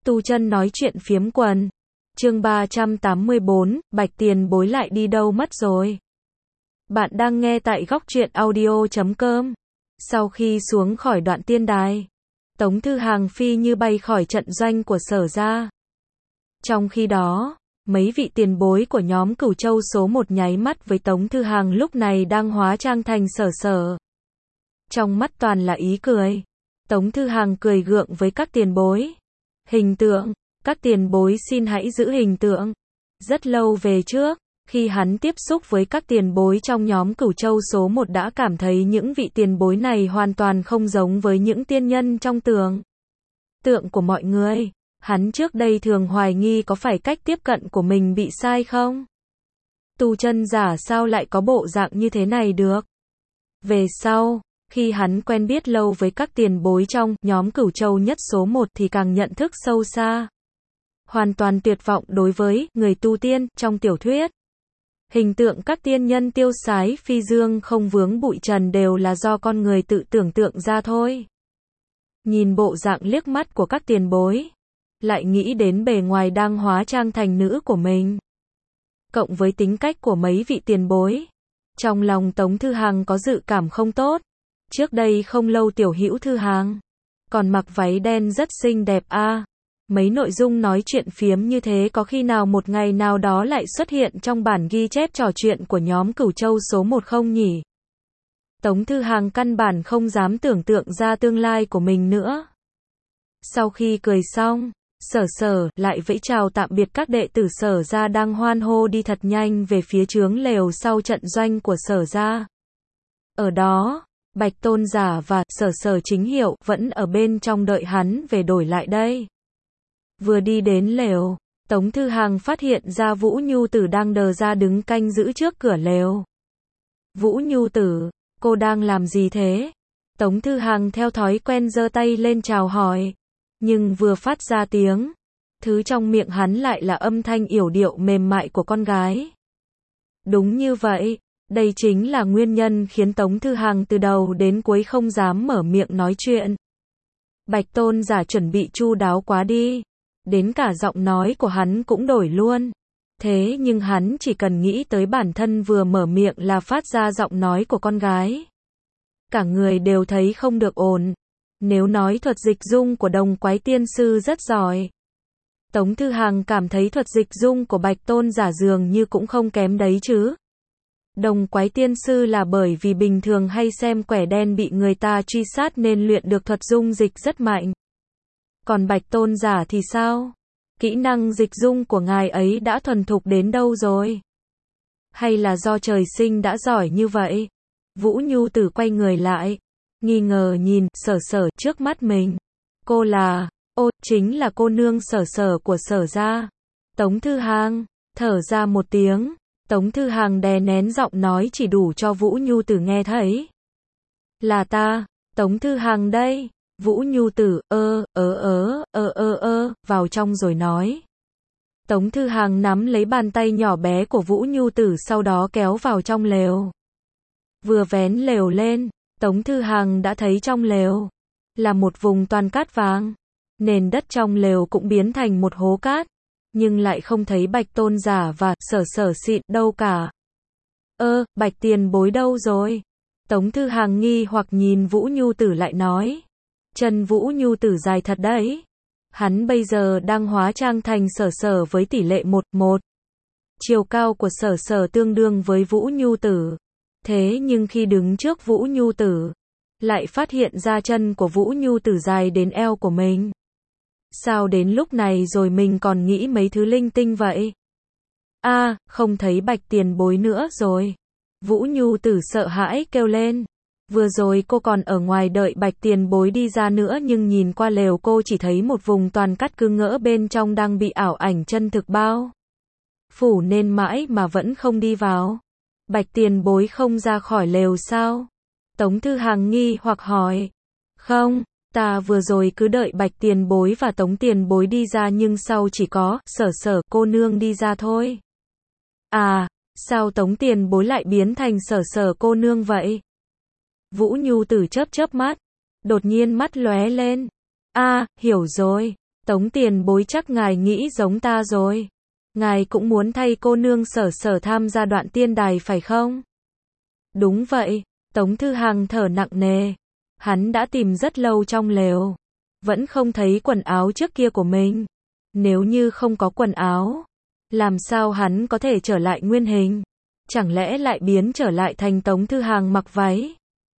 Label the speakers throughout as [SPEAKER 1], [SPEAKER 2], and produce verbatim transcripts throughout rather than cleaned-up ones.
[SPEAKER 1] Tu Chân nói chuyện phiếm quần. Chương ba trăm tám mươi bốn, Bạch tiền bối lại đi đâu mất rồi? Bạn đang nghe tại góc truyện audio chấm com. Sau khi xuống khỏi đoạn tiên đài, Tống Thư Hàng phi như bay khỏi trận doanh của Sở gia. Trong khi đó, mấy vị tiền bối của nhóm Cửu Châu số một nháy mắt với Tống Thư Hàng lúc này đang hóa trang thành Sở Sở. Trong mắt toàn là ý cười. Tống Thư Hàng cười gượng với các tiền bối. Hình tượng, các tiền bối xin hãy giữ hình tượng. Rất lâu về trước, khi hắn tiếp xúc với các tiền bối trong nhóm Cửu Châu số một đã cảm thấy những vị tiền bối này hoàn toàn không giống với những tiên nhân trong tưởng tượng của mọi người. Hắn trước đây thường hoài nghi có phải cách tiếp cận của mình bị sai không? Tu chân giả sao lại có bộ dạng như thế này được? Về sau, khi hắn quen biết lâu với các tiền bối trong nhóm Cửu Châu nhất số một thì càng nhận thức sâu xa. Hoàn toàn tuyệt vọng đối với người tu tiên trong tiểu thuyết. Hình tượng các tiên nhân tiêu sái phi dương không vướng bụi trần đều là do con người tự tưởng tượng ra thôi. Nhìn bộ dạng liếc mắt của các tiền bối, lại nghĩ đến bề ngoài đang hóa trang thành nữ của mình. Cộng với tính cách của mấy vị tiền bối, trong lòng Tống Thư Hàng có dự cảm không tốt. Trước đây không lâu Tiểu Hữu Thư Hàng còn mặc váy đen rất xinh đẹp a. À. Mấy nội dung nói chuyện phiếm như thế có khi nào một ngày nào đó lại xuất hiện trong bản ghi chép trò chuyện của nhóm Cửu Châu số một không nhỉ? Tống Thư Hàng căn bản không dám tưởng tượng ra tương lai của mình nữa. Sau khi cười xong, Sở Sở lại vẫy chào tạm biệt các đệ tử Sở gia đang hoan hô đi thật nhanh về phía trướng lều sau trận doanh của Sở gia. Ở đó, Bạch Tôn Giả và Sở Sở Chính Hiệu vẫn ở bên trong đợi hắn về đổi lại đây. Vừa đi đến lều, Tống Thư Hàng phát hiện ra Vũ Nhu Tử đang đờ ra đứng canh giữ trước cửa lều. Vũ Nhu Tử, cô đang làm gì thế? Tống Thư Hàng theo thói quen giơ tay lên chào hỏi. Nhưng vừa phát ra tiếng, thứ trong miệng hắn lại là âm thanh yểu điệu mềm mại của con gái. Đúng như vậy, đây chính là nguyên nhân khiến Tống Thư Hàng từ đầu đến cuối không dám mở miệng nói chuyện. Bạch Tôn Giả chuẩn bị chu đáo quá đi. Đến cả giọng nói của hắn cũng đổi luôn. Thế nhưng hắn chỉ cần nghĩ tới bản thân vừa mở miệng là phát ra giọng nói của con gái. Cả người đều thấy không được ổn. Nếu nói thuật dịch dung của Đồng Quái Tiên Sư rất giỏi, Tống Thư Hàng cảm thấy thuật dịch dung của Bạch Tôn Giả dường như cũng không kém đấy chứ. Đồng Quái Tiên Sư là bởi vì bình thường hay xem quẻ đen bị người ta truy sát nên luyện được thuật dung dịch rất mạnh. Còn Bạch Tôn Giả thì sao? Kỹ năng dịch dung của ngài ấy đã thuần thục đến đâu rồi? Hay là do trời sinh đã giỏi như vậy? Vũ Nhu Tử quay người lại, nghi ngờ nhìn Sở Sở trước mắt mình. Cô là, ô, chính là cô nương Sở Sở của Sở gia. Tống Thư Hàng thở ra một tiếng. Tống Thư Hàng đè nén giọng nói chỉ đủ cho Vũ Nhu Tử nghe thấy. Là ta, Tống Thư Hàng đây. Vũ Nhu Tử, ơ, ớ ớ, ơ ơ ơ, vào trong rồi nói. Tống Thư Hàng nắm lấy bàn tay nhỏ bé của Vũ Nhu Tử sau đó kéo vào trong lều. Vừa vén lều lên, Tống Thư Hàng đã thấy trong lều là một vùng toàn cát vàng. Nền đất trong lều cũng biến thành một hố cát, nhưng lại không thấy Bạch Tôn Giả và Sở Sở xịn đâu cả. Ơ, Bạch tiền bối đâu rồi? Tống Thư Hàng nghi hoặc nhìn Vũ Nhu Tử lại nói. Chân Vũ Nhu Tử dài thật đấy. Hắn bây giờ đang hóa trang thành Sở Sở với tỷ lệ một một. Chiều cao của Sở Sở tương đương với Vũ Nhu Tử. Thế nhưng khi đứng trước Vũ Nhu Tử, lại phát hiện ra chân của Vũ Nhu Tử dài đến eo của mình. Sao đến lúc này rồi mình còn nghĩ mấy thứ linh tinh vậy? A, à, không thấy Bạch tiền bối nữa rồi. Vũ Nhu Tử sợ hãi kêu lên. Vừa rồi cô còn ở ngoài đợi Bạch tiền bối đi ra nữa nhưng nhìn qua lều cô chỉ thấy một vùng toàn cát cứng ngỡ bên trong đang bị ảo ảnh chân thực bao phủ nên mãi mà vẫn không đi vào. Bạch tiền bối không ra khỏi lều sao? Tống Thư Hàng nghi hoặc hỏi. Không, ta vừa rồi cứ đợi Bạch tiền bối và Tống tiền bối đi ra nhưng sau chỉ có Sở Sở cô nương đi ra thôi. À, sao Tống tiền bối lại biến thành Sở Sở cô nương vậy? Vũ Nhu Tử chớp chớp mắt, đột nhiên mắt lóe lên. A, à, hiểu rồi. Tống tiền bối chắc ngài nghĩ giống ta rồi. Ngài cũng muốn thay cô nương Sở Sở tham gia đoạn tiên đài phải không? Đúng vậy, Tống Thư Hằng thở nặng nề. Hắn đã tìm rất lâu trong lều, vẫn không thấy quần áo trước kia của mình. Nếu như không có quần áo, làm sao hắn có thể trở lại nguyên hình? Chẳng lẽ lại biến trở lại thành Tống Thư Hằng mặc váy?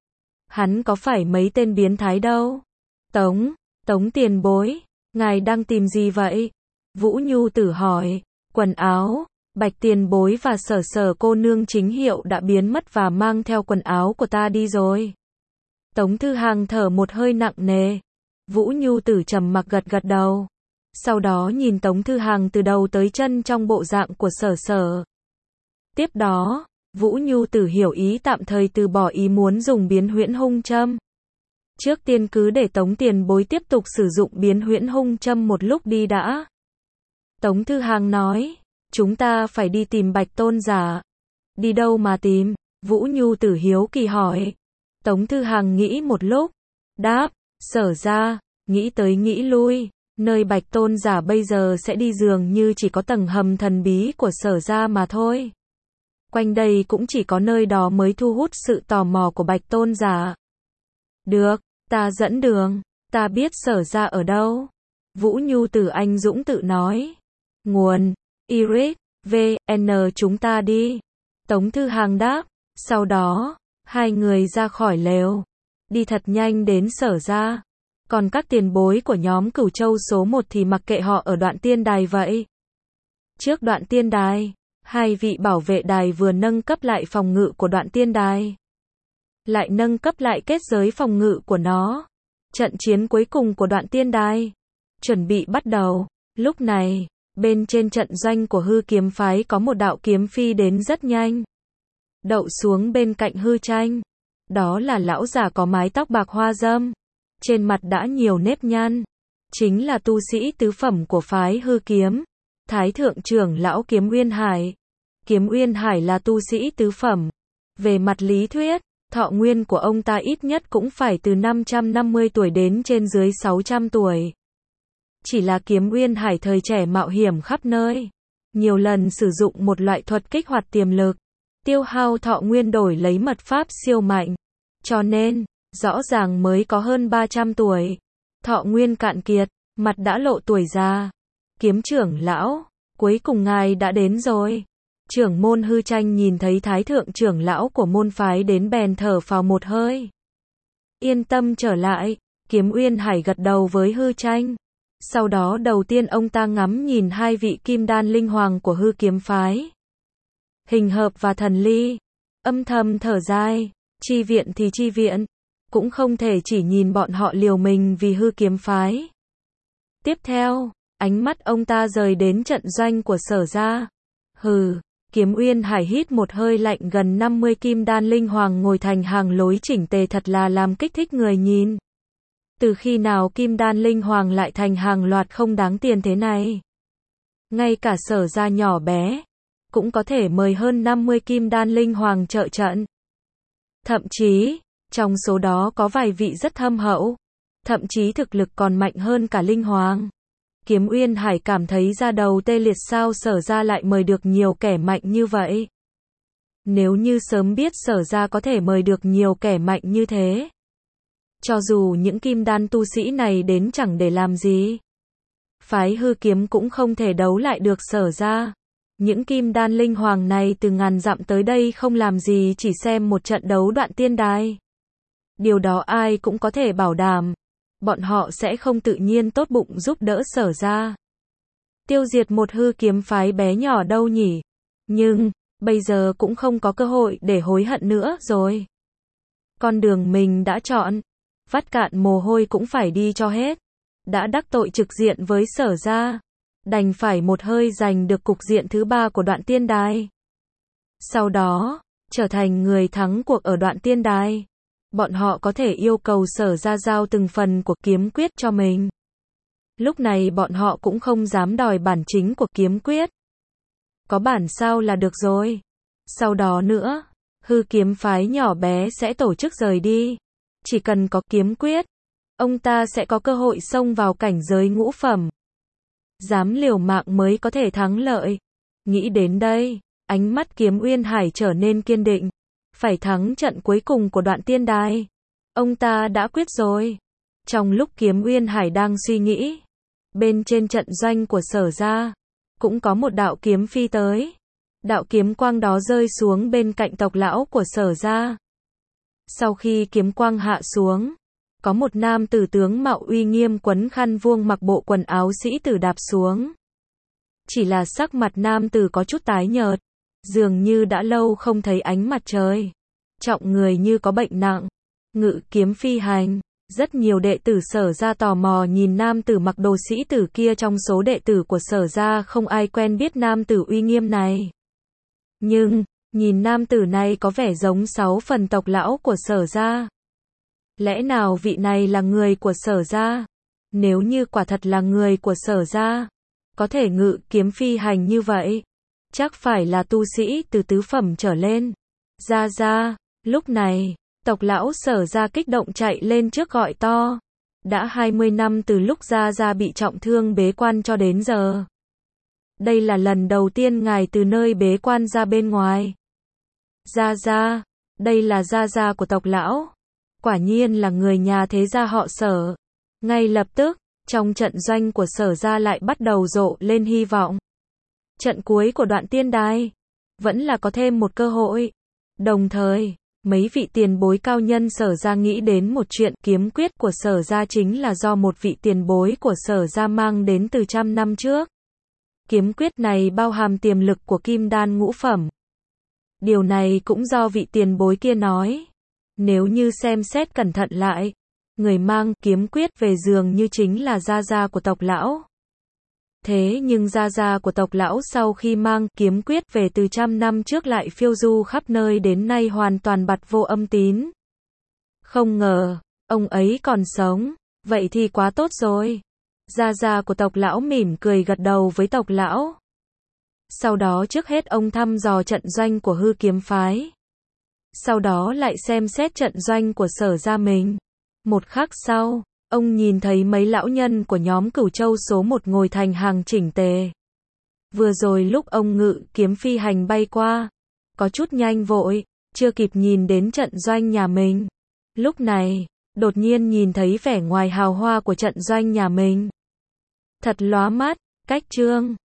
[SPEAKER 1] Hắn có phải mấy tên biến thái đâu? Tống, Tống tiền bối, ngài đang tìm gì vậy? Vũ Nhu Tử hỏi. Quần áo, Bạch tiền bối và Sở Sở cô nương chính hiệu đã biến mất và mang theo quần áo của ta đi rồi. Tống Thư Hằng thở một hơi nặng nề. Vũ Nhu Tử trầm mặc gật gật đầu. Sau đó nhìn Tống Thư Hằng từ đầu tới chân trong bộ dạng của Sở Sở. Tiếp đó, Vũ Nhu Tử hiểu ý tạm thời từ bỏ ý muốn dùng biến huyễn hung châm. Trước tiên cứ để Tống tiền bối tiếp tục sử dụng biến huyễn hung châm một lúc đi đã. Tống Thư Hằng nói, chúng ta phải đi tìm Bạch Tôn giả. Đi đâu mà tìm? Vũ Nhu Tử hiếu kỳ hỏi. Tống Thư Hằng nghĩ một lúc, đáp, Sở ra, nghĩ tới nghĩ lui, nơi Bạch Tôn giả bây giờ sẽ đi dường như chỉ có tầng hầm thần bí của Sở ra mà thôi. Quanh đây cũng chỉ có nơi đó mới thu hút sự tò mò của Bạch Tôn giả. Được, ta dẫn đường, ta biết Sở ra ở đâu. Vũ Nhu Tử anh dũng tự nói. Nguồn, Iris, vê en chúng ta đi. Tống Thư Hằng đáp, sau đó, hai người ra khỏi lều, đi thật nhanh đến Sở ra. Còn các tiền bối của nhóm Cửu Châu số một thì mặc kệ họ ở đoạn tiên đài vậy. Trước đoạn tiên đài, hai vị bảo vệ đài vừa nâng cấp lại phòng ngự của đoạn tiên đài, lại nâng cấp lại kết giới phòng ngự của nó. Trận chiến cuối cùng của đoạn tiên đài chuẩn bị bắt đầu. Lúc này, bên trên trận doanh của hư kiếm phái có một đạo kiếm phi đến rất nhanh, đậu xuống bên cạnh hư tranh. Đó là lão già có mái tóc bạc hoa râm, trên mặt đã nhiều nếp nhăn, chính là tu sĩ tứ phẩm của phái hư kiếm, Thái thượng trưởng lão Kiếm Uyên Hải. Kiếm Uyên Hải là tu sĩ tứ phẩm. Về mặt lý thuyết, thọ nguyên của ông ta ít nhất cũng phải từ năm trăm năm mươi tuổi đến trên dưới sáu trăm tuổi. Chỉ là Kiếm Uyên Hải thời trẻ mạo hiểm khắp nơi, nhiều lần sử dụng một loại thuật kích hoạt tiềm lực, tiêu hao thọ nguyên đổi lấy mật pháp siêu mạnh. Cho nên, rõ ràng mới có hơn ba trăm tuổi, thọ nguyên cạn kiệt, mặt đã lộ tuổi già. Kiếm trưởng lão, cuối cùng ngài đã đến rồi. Trưởng môn hư tranh nhìn thấy thái thượng trưởng lão của môn phái đến bèn thở phào một hơi. Yên tâm trở lại, Kiếm Uyên Hải gật đầu với hư tranh. Sau đó đầu tiên ông ta ngắm nhìn hai vị kim đan linh hoàng của hư kiếm phái, Hình Hợp và Thần Ly, âm thầm thở dài, chi viện thì chi viện, cũng không thể chỉ nhìn bọn họ liều mình vì hư kiếm phái. Tiếp theo, ánh mắt ông ta rời đến trận doanh của Sở ra. Hừ, Kiếm Uyên Hải hít một hơi lạnh, gần năm mươi kim đan linh hoàng ngồi thành hàng lối chỉnh tề thật là làm kích thích người nhìn. Từ khi nào kim đan linh hoàng lại thành hàng loạt không đáng tiền thế này? Ngay cả Sở ra nhỏ bé, cũng có thể mời hơn năm mươi kim đan linh hoàng trợ trận. Thậm chí, trong số đó có vài vị rất thâm hậu, thậm chí thực lực còn mạnh hơn cả linh hoàng. Kiếm Uyên Hải cảm thấy da đầu tê liệt, sao Sở ra lại mời được nhiều kẻ mạnh như vậy? Nếu như sớm biết Sở ra có thể mời được nhiều kẻ mạnh như thế, cho dù những kim đan tu sĩ này đến chẳng để làm gì, phái hư kiếm cũng không thể đấu lại được Sở ra. Những kim đan linh hoàng này từ ngàn dặm tới đây không làm gì, chỉ xem một trận đấu đoạn tiên đài. Điều đó ai cũng có thể bảo đảm, bọn họ sẽ không tự nhiên tốt bụng giúp đỡ Sở ra tiêu diệt một hư kiếm phái bé nhỏ đâu nhỉ. Nhưng, bây giờ cũng không có cơ hội để hối hận nữa rồi. Con đường mình đã chọn, vắt cạn mồ hôi cũng phải đi cho hết. Đã đắc tội trực diện với Sở ra, đành phải một hơi giành được cục diện thứ ba của đoạn tiên đài. Sau đó, trở thành người thắng cuộc ở đoạn tiên đài. Bọn họ có thể yêu cầu Sở ra giao từng phần của kiếm quyết cho mình. Lúc này bọn họ cũng không dám đòi bản chính của kiếm quyết. Có bản sao là được rồi. Sau đó nữa, hư kiếm phái nhỏ bé sẽ tổ chức rời đi. Chỉ cần có kiếm quyết, ông ta sẽ có cơ hội xông vào cảnh giới ngũ phẩm. Dám liều mạng mới có thể thắng lợi. Nghĩ đến đây, ánh mắt Kiếm Uyên Hải trở nên kiên định. Phải thắng trận cuối cùng của Đoạn Tiên Đài. Ông ta đã quyết rồi. Trong lúc Kiếm Uyên Hải đang suy nghĩ, bên trên trận doanh của Sở gia, cũng có một đạo kiếm phi tới. Đạo kiếm quang đó rơi xuống bên cạnh tộc lão của Sở gia. Sau khi kiếm quang hạ xuống, có một nam tử tướng mạo uy nghiêm quấn khăn vuông mặc bộ quần áo sĩ tử đạp xuống. Chỉ là sắc mặt nam tử có chút tái nhợt, dường như đã lâu không thấy ánh mặt trời. Trọng người như có bệnh nặng, ngự kiếm phi hành. Rất nhiều đệ tử Sở gia tò mò nhìn nam tử mặc đồ sĩ tử kia, trong số đệ tử của Sở gia không ai quen biết nam tử uy nghiêm này. Nhưng, nhìn nam tử này có vẻ giống sáu phần tộc lão của Sở gia. Lẽ nào vị này là người của Sở gia? Nếu như quả thật là người của Sở gia, có thể ngự kiếm phi hành như vậy, chắc phải là tu sĩ từ tứ phẩm trở lên. Gia gia, lúc này, tộc lão Sở gia kích động chạy lên trước gọi to. Đã hai mươi năm từ lúc Gia gia bị trọng thương bế quan cho đến giờ. Đây là lần đầu tiên ngài từ nơi bế quan ra bên ngoài. Gia gia, đây là Gia gia của tộc lão. Quả nhiên là người nhà thế gia họ Sở. Ngay lập tức, trong trận doanh của Sở gia lại bắt đầu rộ lên hy vọng. Trận cuối của Đoạn Tiên Đài, vẫn là có thêm một cơ hội. Đồng thời, mấy vị tiền bối cao nhân Sở gia nghĩ đến một chuyện, kiếm quyết của Sở gia chính là do một vị tiền bối của Sở gia mang đến từ trăm năm trước. Kiếm quyết này bao hàm tiềm lực của kim đan ngũ phẩm. Điều này cũng do vị tiền bối kia nói. Nếu như xem xét cẩn thận lại, người mang kiếm quyết về dường như chính là gia gia của tộc lão. Thế nhưng gia gia của tộc lão sau khi mang kiếm quyết về từ trăm năm trước lại phiêu du khắp nơi đến nay hoàn toàn bặt vô âm tín. Không ngờ, ông ấy còn sống, vậy thì quá tốt rồi. Gia gia của tộc lão mỉm cười gật đầu với tộc lão. Sau đó trước hết ông thăm dò trận doanh của Hư Kiếm phái. Sau đó lại xem xét trận doanh của Sở gia mình. Một khắc sau, ông nhìn thấy mấy lão nhân của nhóm Cửu Châu số một ngồi thành hàng chỉnh tề. Vừa rồi lúc ông ngự kiếm phi hành bay qua, có chút nhanh vội, chưa kịp nhìn đến trận doanh nhà mình. Lúc này, đột nhiên nhìn thấy vẻ ngoài hào hoa của trận doanh nhà mình. Thật lóa mắt, cách chương